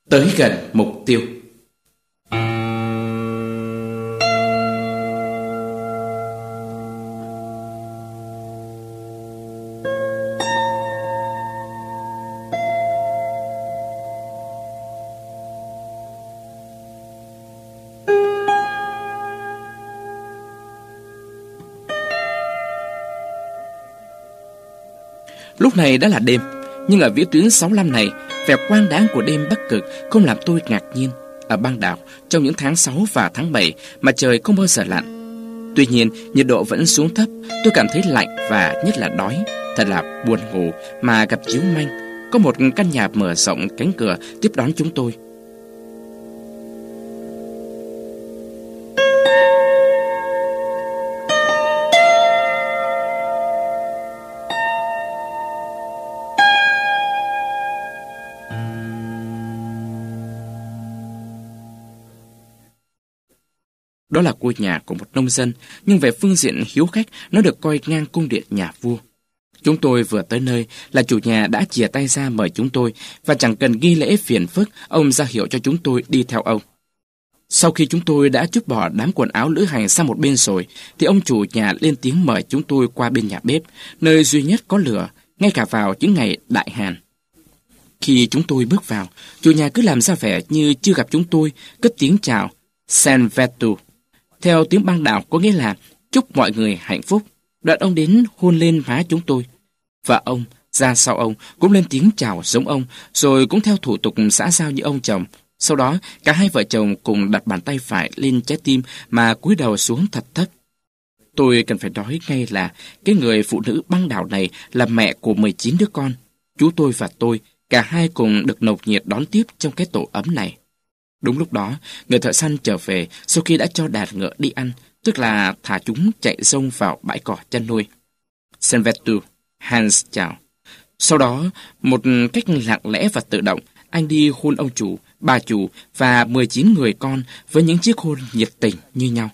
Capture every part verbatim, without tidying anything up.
Tới gần mục tiêu. Lúc này đã là đêm, nhưng ở vĩ tuyến sáu mươi lăm này, vẻ quang đãng của đêm Bắc Cực không làm tôi ngạc nhiên. Ở băng đảo, trong những tháng sáu và tháng bảy, mà trời không bao giờ lặn. Tuy nhiên, nhiệt độ vẫn xuống thấp, tôi cảm thấy lạnh và nhất là đói. Thật là buồn ngủ mà gặp chiếu manh. Có một căn nhà mở rộng cánh cửa tiếp đón chúng tôi. Đó là ngôi nhà của một nông dân, nhưng về phương diện hiếu khách, nó được coi ngang cung điện nhà vua. Chúng tôi vừa tới nơi là chủ nhà đã chìa tay ra mời chúng tôi, và chẳng cần nghi lễ phiền phức, ông ra hiệu cho chúng tôi đi theo ông. Sau khi chúng tôi đã trút bỏ đám quần áo lữ hành sang một bên rồi, thì ông chủ nhà lên tiếng mời chúng tôi qua bên nhà bếp, nơi duy nhất có lửa, ngay cả vào những ngày đại hàn. Khi chúng tôi bước vào, chủ nhà cứ làm ra vẻ như chưa gặp chúng tôi, cất tiếng chào Senvetu. Theo tiếng băng đảo có nghĩa là chúc mọi người hạnh phúc. Đoạn ông đến hôn lên má chúng tôi. Và ông, ra sau ông, cũng lên tiếng chào giống ông, rồi cũng theo thủ tục xã giao như ông chồng. Sau đó, cả hai vợ chồng cùng đặt bàn tay phải lên trái tim mà cúi đầu xuống thật thấp. Tôi cần phải nói ngay là cái người phụ nữ băng đảo này là mẹ của mười chín đứa con. Chú tôi và tôi, cả hai cùng được nồng nhiệt đón tiếp trong cái tổ ấm này. Đúng lúc đó, người thợ săn trở về sau khi đã cho đàn ngựa đi ăn, tức là thả chúng chạy rông vào bãi cỏ chăn nuôi. Senvetu, Hans chào. Sau đó, một cách lặng lẽ và tự động, anh đi hôn ông chủ, bà chủ và mười chín người con với những chiếc hôn nhiệt tình như nhau.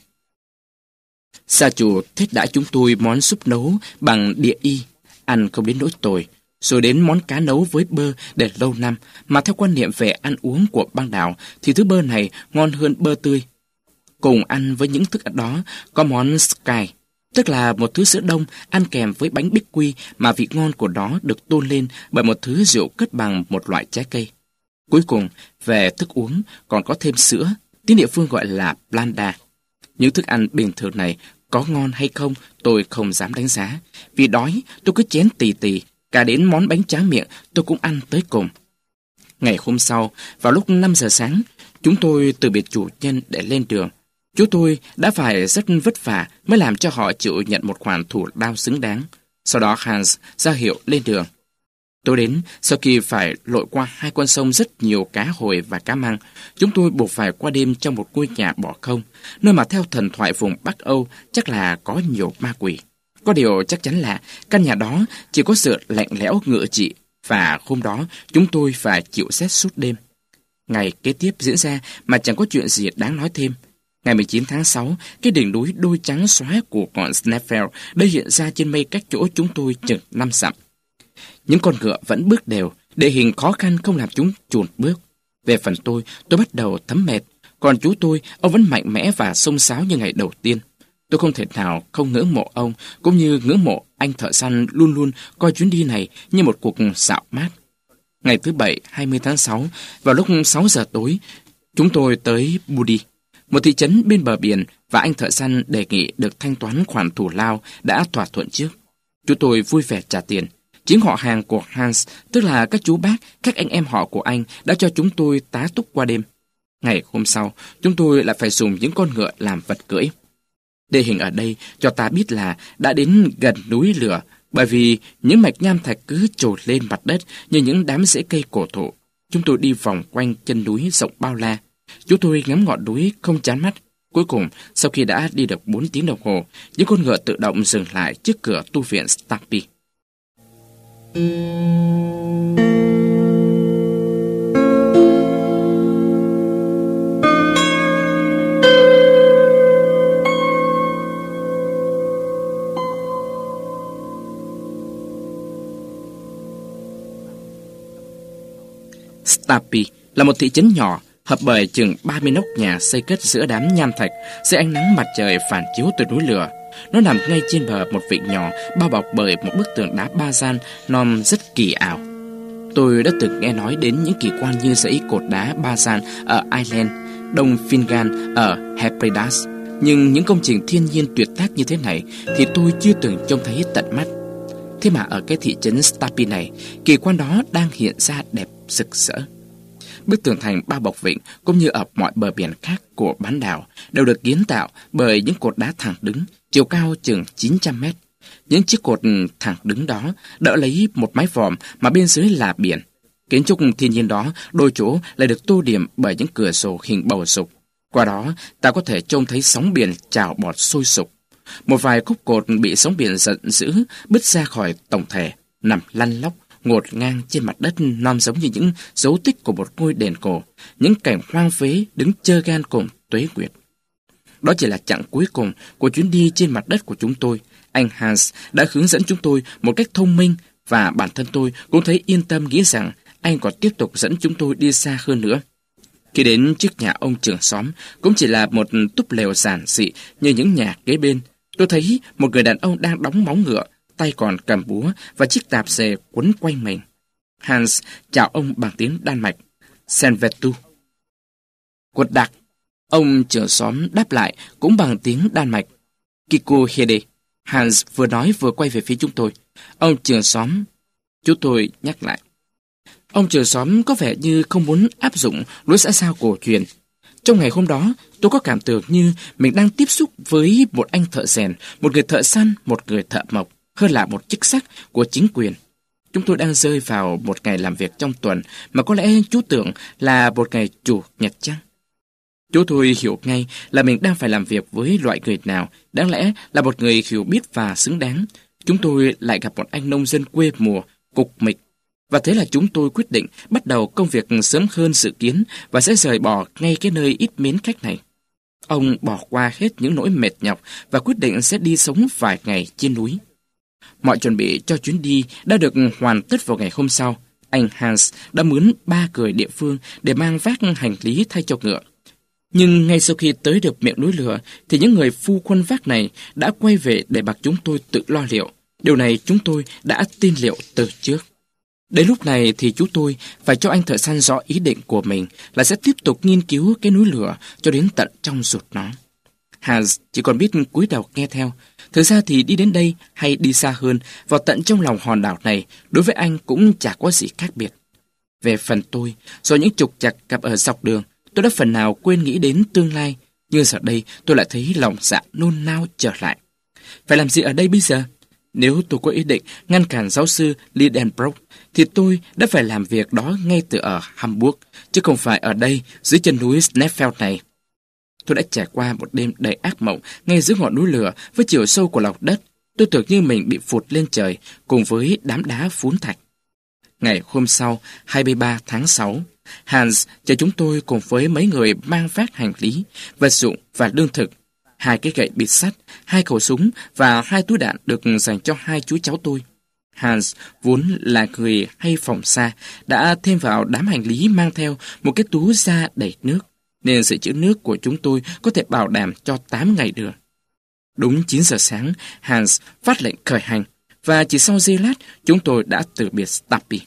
Gia chủ thích đãi chúng tôi món súp nấu bằng địa y, ăn không đến nỗi tồi. Rồi đến món cá nấu với bơ để lâu năm, mà theo quan niệm về ăn uống của băng đảo thì thứ bơ này ngon hơn bơ tươi. Cùng ăn với những thức ăn đó có món sky, tức là một thứ sữa đông ăn kèm với bánh bích quy mà vị ngon của nó được tôn lên bởi một thứ rượu cất bằng một loại trái cây. Cuối cùng, về thức uống còn có thêm sữa, tiếng địa phương gọi là blanda. Những thức ăn bình thường này có ngon hay không tôi không dám đánh giá, vì đói tôi cứ chén tì tì. Cả đến món bánh tráng miệng tôi cũng ăn tới cùng. Ngày hôm sau, vào lúc năm giờ sáng, chúng tôi từ biệt chủ nhân để lên đường. Chú tôi đã phải rất vất vả mới làm cho họ chịu nhận một khoản thù lao xứng đáng. Sau đó Hans ra hiệu lên đường. Tôi đến, sau khi phải lội qua hai con sông rất nhiều cá hồi và cá măng, chúng tôi buộc phải qua đêm trong một ngôi nhà bỏ không, nơi mà theo thần thoại vùng Bắc Âu chắc là có nhiều ma quỷ. Có điều chắc chắn là căn nhà đó chỉ có sự lạnh lẽo ngựa trị, và hôm đó chúng tôi phải chịu rét suốt đêm. Ngày kế tiếp diễn ra mà chẳng có chuyện gì đáng nói thêm. Ngày mười chín tháng sáu, cái đỉnh núi đôi trắng xóa của ngọn Snaefell đã hiện ra trên mây cách chỗ chúng tôi chừng năm dặm. Những con ngựa vẫn bước đều, địa hình khó khăn không làm chúng chùn bước. Về phần tôi, tôi bắt đầu thấm mệt, còn chú tôi, ông vẫn mạnh mẽ và xông xáo như ngày đầu tiên. Tôi không thể nào không ngưỡng mộ ông, cũng như ngưỡng mộ anh thợ săn luôn luôn coi chuyến đi này như một cuộc dạo mát. Ngày thứ Bảy, hai mươi tháng sáu, vào lúc sáu giờ tối, chúng tôi tới Budi, một thị trấn bên bờ biển, và anh thợ săn đề nghị được thanh toán khoản thù lao đã thỏa thuận trước. Chúng tôi vui vẻ trả tiền. Chính họ hàng của Hans, tức là các chú bác, các anh em họ của anh, đã cho chúng tôi tá túc qua đêm. Ngày hôm sau, chúng tôi lại phải dùng những con ngựa làm vật cưỡi. Địa hình ở đây cho ta biết là đã đến gần núi lửa, bởi vì những mạch nham thạch cứ trồi lên mặt đất như những đám rễ cây cổ thụ. Chúng tôi đi vòng quanh chân núi rộng bao la. Chúng tôi ngắm ngọn núi không chán mắt. Cuối cùng, sau khi đã đi được bốn tiếng đồng hồ, những con ngựa tự động dừng lại trước cửa tu viện Stapi. Stapi là một thị trấn nhỏ, hợp bởi chừng ba mươi nóc nhà xây cất giữa đám nham thạch, dưới ánh nắng mặt trời phản chiếu từ núi lửa. Nó nằm ngay trên bờ một vịnh nhỏ, bao bọc bởi một bức tường đá ba gian non rất kỳ ảo. Tôi đã từng nghe nói đến những kỳ quan như dãy cột đá ba gian ở Ireland, Đông Fingal ở Hebrides, nhưng những công trình thiên nhiên tuyệt tác như thế này thì tôi chưa từng trông thấy tận mắt. Thế mà ở cái thị trấn Stapi này, kỳ quan đó đang hiện ra đẹp rực rỡ. Bức tường thành bao bọc vịnh cũng như ở mọi bờ biển khác của bán đảo đều được kiến tạo bởi những cột đá thẳng đứng, chiều cao chừng chín trăm mét. Những chiếc cột thẳng đứng đó đỡ lấy một mái vòm mà bên dưới là biển. Kiến trúc thiên nhiên đó đôi chỗ lại được tô điểm bởi những cửa sổ hình bầu dục. Qua đó, ta có thể trông thấy sóng biển trào bọt sôi sục. Một vài khúc cột bị sóng biển giận dữ bứt ra khỏi tổng thể, nằm lăn lóc ngột ngang trên mặt đất non giống như những dấu tích của một ngôi đền cổ, những cảnh hoang phế đứng chơ gan cùng tuế nguyệt. Đó chỉ là chặng cuối cùng của chuyến đi trên mặt đất của chúng tôi. Anh Hans đã hướng dẫn chúng tôi một cách thông minh và bản thân tôi cũng thấy yên tâm nghĩ rằng anh còn tiếp tục dẫn chúng tôi đi xa hơn nữa. Khi đến trước nhà ông trưởng xóm, cũng chỉ là một túp lều giản dị như những nhà kế bên, tôi thấy một người đàn ông đang đóng móng ngựa, tay còn cầm búa và chiếc tạp dề quấn quanh mình. Hans chào ông bằng tiếng Đan Mạch, Senvetu. Quật đặc. Ông trưởng xóm đáp lại cũng bằng tiếng Đan Mạch, Kiko Hede. Hans vừa nói vừa quay về phía chúng tôi. Ông trưởng xóm, chúng tôi nhắc lại. Ông trưởng xóm có vẻ như không muốn áp dụng lối xã giao cổ truyền. Trong ngày hôm đó, tôi có cảm tưởng như mình đang tiếp xúc với một anh thợ rèn, một người thợ săn, một người thợ mộc, hơn là một chức sắc của chính quyền. Chúng tôi đang rơi vào một ngày làm việc trong tuần mà có lẽ chú tưởng là một ngày chủ nhật chăng? Chú tôi hiểu ngay là mình đang phải làm việc với loại người nào, đáng lẽ là một người hiểu biết và xứng đáng. Chúng tôi lại gặp một anh nông dân quê mùa, cục mịch. Và thế là chúng tôi quyết định bắt đầu công việc sớm hơn dự kiến và sẽ rời bỏ ngay cái nơi ít mến khách này. Ông bỏ qua hết những nỗi mệt nhọc và quyết định sẽ đi sống vài ngày trên núi. Mọi chuẩn bị cho chuyến đi đã được hoàn tất vào ngày hôm sau. Anh Hans đã mướn ba người địa phương để mang vác hành lý thay cho ngựa. Nhưng ngay sau khi tới được miệng núi lửa thì những người phu quân vác này đã quay về để mặc chúng tôi tự lo liệu. Điều này chúng tôi đã tin liệu từ trước. Đến lúc này thì chú tôi phải cho anh thợ săn rõ ý định của mình là sẽ tiếp tục nghiên cứu cái núi lửa cho đến tận trong ruột nó. Hans chỉ còn biết cúi đầu nghe theo. Thực ra thì đi đến đây hay đi xa hơn, vào tận trong lòng hòn đảo này, đối với anh cũng chả có gì khác biệt. Về phần tôi, do những trục trặc gặp ở dọc đường, tôi đã phần nào quên nghĩ đến tương lai, nhưng giờ đây tôi lại thấy lòng dạ nôn nao trở lại. Phải làm gì ở đây bây giờ? Nếu tôi có ý định ngăn cản giáo sư Lidenbrock, thì tôi đã phải làm việc đó ngay từ ở Hamburg, chứ không phải ở đây, dưới chân núi Sneffeld này. Tôi đã trải qua một đêm đầy ác mộng ngay giữa ngọn núi lửa với chiều sâu của lòng đất. Tôi tưởng như mình bị phụt lên trời cùng với đám đá phún thạch. Ngày hôm sau, hai mươi ba tháng sáu, Hans chở chúng tôi cùng với mấy người mang vác hành lý, vật dụng và lương thực, hai cái gậy bịt sắt, hai khẩu súng và hai túi đạn được dành cho hai chú cháu tôi. Hans vốn là người hay phòng xa, đã thêm vào đám hành lý mang theo một cái túi da đầy nước, nên dự trữ nước của chúng tôi có thể bảo đảm cho tám ngày đường. Đúng chín giờ sáng, Hans phát lệnh khởi hành, và chỉ sau giây lát, chúng tôi đã từ biệt Stapi.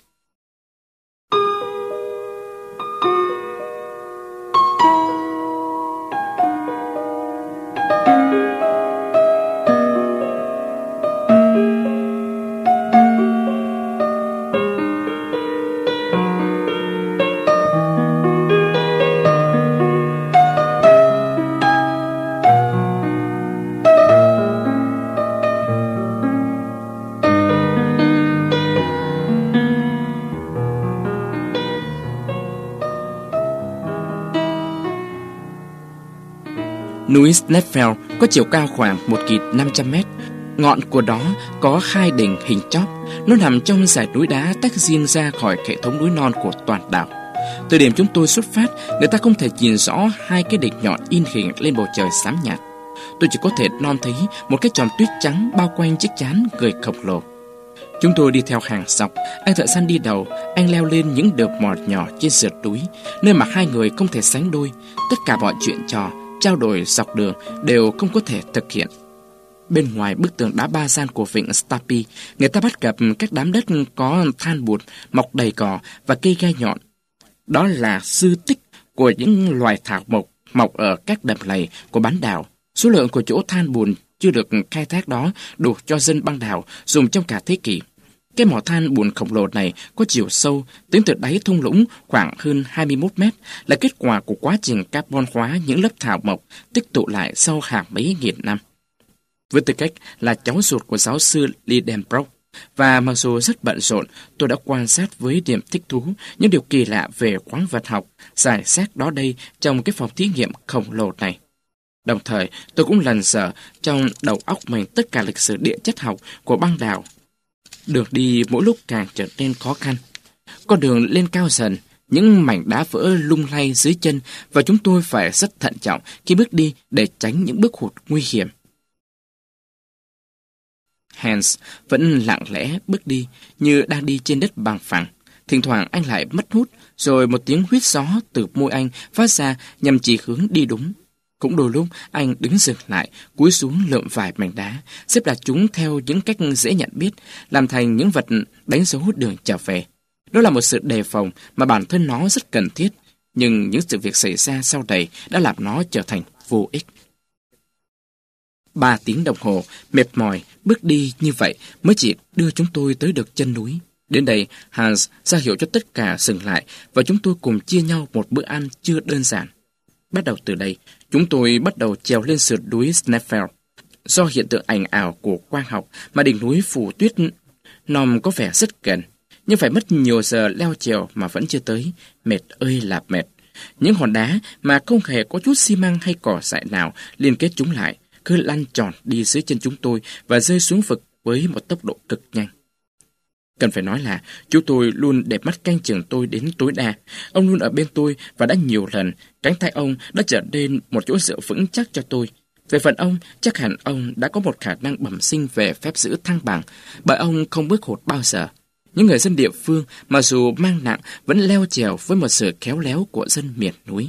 Núi Sneffeld có chiều cao khoảng một nghìn năm trăm mét. Ngọn của đó có hai đỉnh hình chóp. Nó nằm trong dải núi đá tách riêng ra khỏi hệ thống núi non của toàn đảo. Từ điểm chúng tôi xuất phát, người ta không thể nhìn rõ hai cái đỉnh nhọn in hình lên bầu trời xám nhạt. Tôi chỉ có thể nom thấy một cái tròn tuyết trắng bao quanh chiếc trán người khổng lồ. Chúng tôi đi theo hàng dọc, anh thợ săn đi đầu, anh leo lên những đợt mọt nhỏ trên sườn núi, nơi mà hai người không thể sánh đôi. Tất cả mọi chuyện trò, trao đổi dọc đường đều không có thể thực hiện. Bên ngoài bức tường đá ba gian của vịnh Stapi, người ta bắt gặp các đám đất có than bùn mọc đầy cỏ và cây gai nhọn. Đó là sư tích của những loài thảo mộc mọc ở các đầm lầy của bán đảo. Số lượng của chỗ than bùn chưa được khai thác đó đủ cho dân băng đảo dùng trong cả thế kỷ. Cái mỏ than bùn khổng lồ này có chiều sâu tính từ đáy thung lũng khoảng hơn hai mươi mốt mét, là kết quả của quá trình carbon hóa những lớp thảo mộc tích tụ lại sau hàng mấy nghìn năm. Với tư cách là cháu ruột của giáo sư Lidenbrock, và mặc dù rất bận rộn, tôi đã quan sát với niềm thích thú những điều kỳ lạ về khoáng vật học rải rác đó đây trong cái phòng thí nghiệm khổng lồ này. Đồng thời, tôi cũng lần dở trong đầu óc mình tất cả lịch sử địa chất học của băng đảo. Đường đi mỗi lúc càng trở nên khó khăn. Con đường lên cao dần, những mảnh đá vỡ lung lay dưới chân và chúng tôi phải rất thận trọng khi bước đi để tránh những bước hụt nguy hiểm. Hans vẫn lặng lẽ bước đi như đang đi trên đất bằng phẳng. Thỉnh thoảng anh lại mất hút, rồi một tiếng huýt gió từ môi anh phát ra nhằm chỉ hướng đi đúng. Cũng đôi lúc anh đứng dừng lại, cúi xuống lượm vài mảnh đá, xếp đặt chúng theo những cách dễ nhận biết, làm thành những vật đánh dấu đường trở về. Đó là một sự đề phòng mà bản thân nó rất cần thiết, nhưng những sự việc xảy ra sau đây đã làm nó trở thành vô ích. Ba tiếng đồng hồ, mệt mỏi, bước đi như vậy mới chỉ đưa chúng tôi tới được chân núi. Đến đây, Hans ra hiệu cho tất cả dừng lại và chúng tôi cùng chia nhau một bữa ăn chưa đơn giản. Bắt đầu từ đây, chúng tôi bắt đầu trèo lên sườn núi Sneffels. Do hiện tượng ảnh ảo của quang học mà đỉnh núi phủ tuyết nòm có vẻ rất gần, nhưng phải mất nhiều giờ leo trèo mà vẫn chưa tới. Mệt ơi là mệt. Những hòn đá mà không hề có chút xi măng hay cỏ dại nào liên kết chúng lại cứ lăn tròn đi dưới chân chúng tôi và rơi xuống vực với một tốc độ cực nhanh. Cần phải nói là chú tôi luôn để mắt canh chừng tôi đến tối đa. Ông luôn ở bên tôi và đã nhiều lần cánh tay ông đã trở nên một chỗ dựa vững chắc cho tôi. Về phần ông, chắc hẳn ông đã có một khả năng bẩm sinh về phép giữ thăng bằng, bởi ông không bước hụt bao giờ. Những người dân địa phương, mặc dù mang nặng, vẫn leo trèo với một sự khéo léo của dân miền núi.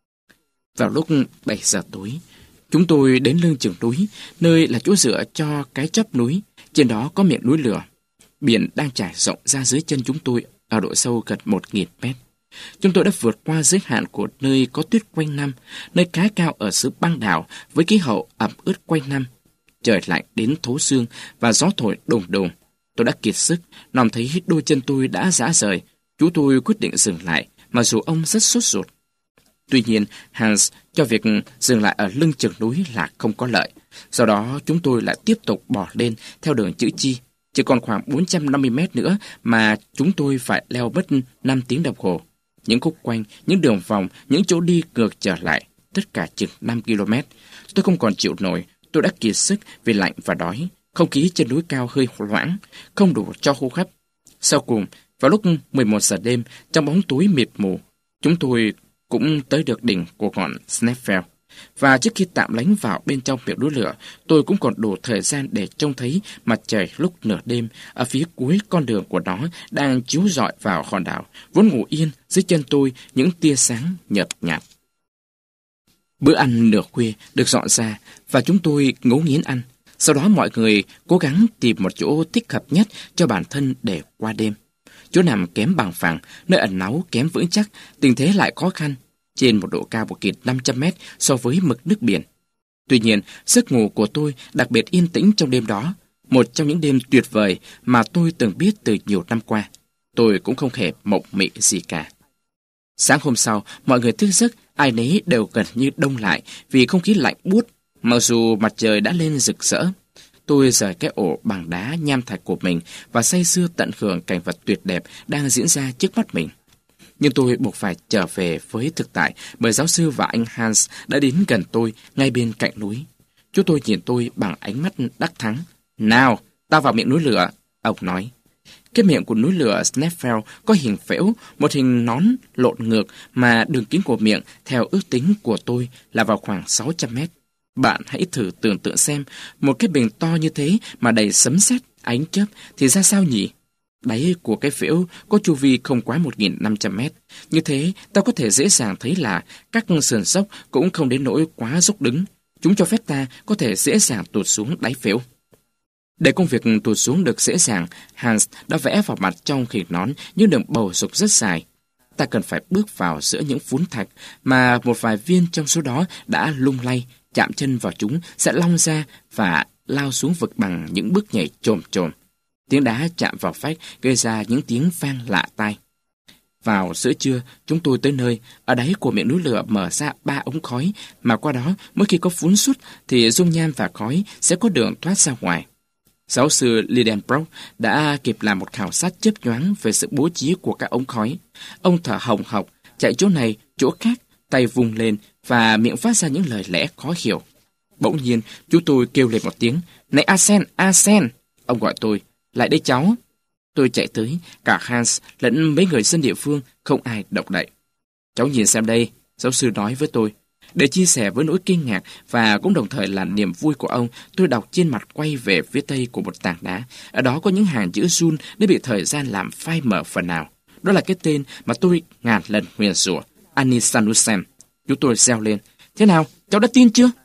Vào lúc bảy giờ tối, chúng tôi đến lưng chừng núi, nơi là chỗ dựa cho cái chóp núi. Trên đó có miệng núi lửa. Biển đang trải rộng ra dưới chân chúng tôi ở độ sâu gần một nghìn mét. Chúng tôi đã vượt qua giới hạn của nơi có tuyết quanh năm, nơi khá cao ở xứ băng đảo với khí hậu ẩm ướt quanh năm. Trời lạnh đến thấu xương và gió thổi đùng đùng. Tôi đã kiệt sức, nòm thấy đôi chân tôi đã rã rời. Chú tôi quyết định dừng lại, mặc dù ông rất sốt ruột. Tuy nhiên, Hans cho việc dừng lại ở lưng chừng núi là không có lợi. Do đó, chúng tôi lại tiếp tục bỏ lên theo đường chữ Chi. Chỉ còn khoảng bốn trăm năm mươi mét nữa mà chúng tôi phải leo mất năm tiếng đồng hồ. Những khúc quanh, những đường vòng, những chỗ đi ngược trở lại, tất cả chừng năm ki lô mét. Tôi không còn chịu nổi, tôi đã kiệt sức vì lạnh và đói. Không khí trên núi cao hơi loãng, không đủ cho hô hấp. Sau cùng, vào lúc mười một giờ đêm, trong bóng tối mịt mù, chúng tôi cũng tới được đỉnh của ngọn Sneffels. Và trước khi tạm lánh vào bên trong miệng núi lửa, tôi cũng còn đủ thời gian để trông thấy mặt trời lúc nửa đêm ở phía cuối con đường của nó đang chiếu rọi vào hòn đảo, vốn ngủ yên dưới chân tôi những tia sáng nhợt nhạt. Bữa ăn nửa khuya được dọn ra và chúng tôi ngấu nghiến ăn. Sau đó mọi người cố gắng tìm một chỗ thích hợp nhất cho bản thân để qua đêm. Chỗ nằm kém bằng phẳng, nơi ẩn náu kém vững chắc, tình thế lại khó khăn, trên một độ cao một nghìn năm trăm mét so với mực nước biển. Tuy nhiên, giấc ngủ của tôi đặc biệt yên tĩnh trong đêm đó, một trong những đêm tuyệt vời mà tôi từng biết từ nhiều năm qua. Tôi cũng không hề mộng mị gì cả. Sáng hôm sau, mọi người thức giấc, ai nấy đều gần như đông lại vì không khí lạnh buốt, mặc dù mặt trời đã lên rực rỡ. Tôi rời cái ổ bằng đá nham thạch của mình và say sưa tận hưởng cảnh vật tuyệt đẹp đang diễn ra trước mắt mình. Nhưng tôi buộc phải trở về với thực tại bởi giáo sư và anh Hans đã đến gần tôi ngay bên cạnh núi. Chú tôi nhìn tôi bằng ánh mắt đắc thắng. Nào, ta vào miệng núi lửa, ông nói. Cái miệng của núi lửa Sneffels có hình phễu, một hình nón lộn ngược mà đường kính của miệng theo ước tính của tôi là vào khoảng sáu trăm mét. Bạn hãy thử tưởng tượng xem, một cái bình to như thế mà đầy sấm sét, Ánh chớp thì ra sao nhỉ? Đáy của cái phễu có chu vi không quá một nghìn năm trăm mét. Như thế, ta có thể dễ dàng thấy là các sườn dốc cũng không đến nỗi quá dốc đứng. Chúng cho phép ta có thể dễ dàng tụt xuống đáy phễu. Để công việc tụt xuống được dễ dàng, Hans đã vẽ vào mặt trong khỉ nón những đường bầu dục rất dài. Ta cần phải bước vào giữa những phún thạch mà một vài viên trong số đó đã lung lay, chạm chân vào chúng sẽ long ra và lao xuống vực bằng những bước nhảy chồm chồm. Tiếng đá chạm vào vách gây ra những tiếng vang lạ tai. Vào giữa trưa, chúng tôi tới nơi, ở đáy của miệng núi lửa mở ra ba ống khói, mà qua đó, mỗi khi có phún sút thì dung nham và khói sẽ có đường thoát ra ngoài. Giáo sư Lidenbrock đã kịp làm một khảo sát chớp nhoáng về sự bố trí của các ống khói. Ông thở hồng hộc, chạy chỗ này, chỗ khác, tay vùng lên và miệng phát ra những lời lẽ khó hiểu. Bỗng nhiên, chú tôi kêu lên một tiếng, "Này Asen, Asen!" Ông gọi tôi, "Lại đây cháu." Tôi chạy tới, cả Hans lẫn mấy người dân địa phương, không ai động đậy. "Cháu nhìn xem đây," giáo sư nói với tôi. Để chia sẻ với nỗi kinh ngạc và cũng đồng thời là niềm vui của ông, tôi đọc trên mặt quay về phía tây của một tảng đá. Ở đó có những hàng chữ run đã bị thời gian làm phai mờ phần nào. Đó là cái tên mà tôi ngàn lần nguyền rủa, Anisanusen. Chúng tôi reo lên, "Thế nào, cháu đã tin chưa?"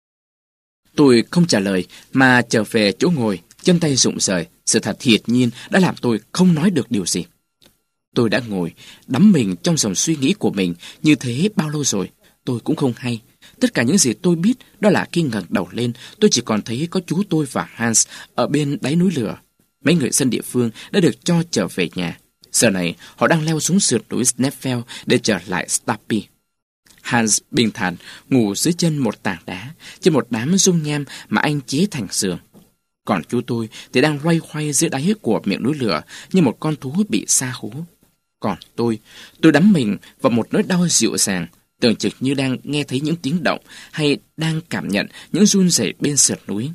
Tôi không trả lời mà trở về chỗ ngồi, chân tay rụng rời. Sự thật hiển nhiên đã làm tôi không nói được điều gì. Tôi đã ngồi, đắm mình trong dòng suy nghĩ của mình như thế bao lâu rồi, tôi cũng không hay. Tất cả những gì tôi biết đó là khi ngẩng đầu lên, tôi chỉ còn thấy có chú tôi và Hans ở bên đáy núi lửa. Mấy người dân địa phương đã được cho trở về nhà. Giờ này, họ đang leo xuống sườn núi Sneffel để trở lại Stapi. Hans bình thản ngủ dưới chân một tảng đá, trên một đám dung nham mà anh chế thành giường. Còn chú tôi thì đang loay hoay dưới đáy của miệng núi lửa như một con thú bị sa hú. Còn tôi, tôi đắm mình vào một nỗi đau dịu dàng, tưởng chừng như đang nghe thấy những tiếng động hay đang cảm nhận những run rẩy bên sườn núi.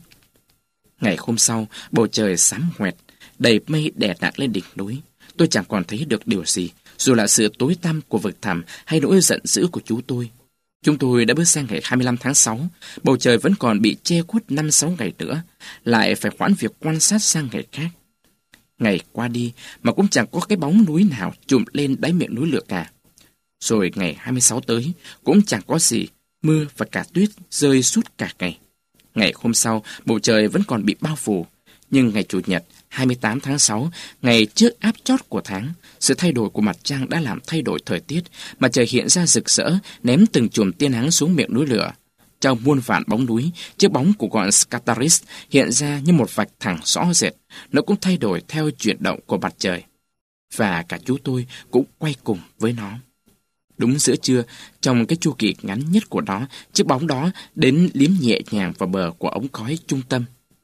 Ngày hôm sau, bầu trời xám hoẹt, đầy mây đè nặng lên đỉnh núi. Tôi chẳng còn thấy được điều gì, dù là sự tối tăm của vực thẳm hay nỗi giận dữ của chú tôi. Chúng tôi đã bước sang ngày hai mươi lăm tháng sáu, bầu trời vẫn còn bị che khuất năm sáu ngày nữa, lại phải hoãn việc quan sát sang ngày khác. Ngày qua đi mà cũng chẳng có cái bóng núi nào trùm lên đáy miệng núi lửa cả. Rồi ngày hai mươi sáu tới, cũng chẳng có gì, mưa và cả tuyết rơi suốt cả ngày. Ngày hôm sau, bầu trời vẫn còn bị bao phủ, nhưng ngày Chủ nhật, hai mươi tám tháng sáu, ngày trước áp chót của tháng, sự thay đổi của mặt trăng đã làm thay đổi thời tiết, mà trời hiện ra rực rỡ, ném từng chùm tia nắng xuống miệng núi lửa. Trong muôn vàn bóng núi, chiếc bóng của ngọn Scartaris hiện ra như một vạch thẳng rõ rệt, nó cũng thay đổi theo chuyển động của mặt trời. Và cả chú tôi cũng quay cùng với nó. Đúng giữa trưa, trong cái chu kỳ ngắn nhất của nó, chiếc bóng đó đến liếm nhẹ nhàng vào bờ của ống khói trung tâm.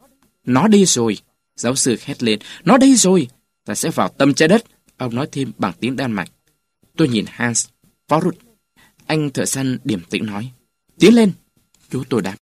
"Nó đi rồi!" Giáo sư hét lên. "Nó đi rồi! Ta sẽ vào tâm trái đất!" Ông nói thêm bằng tiếng Đan Mạch. Tôi nhìn Hans. "Forut!" Anh thợ săn điềm tĩnh nói. "Tiến lên!" Chú tôi đáp.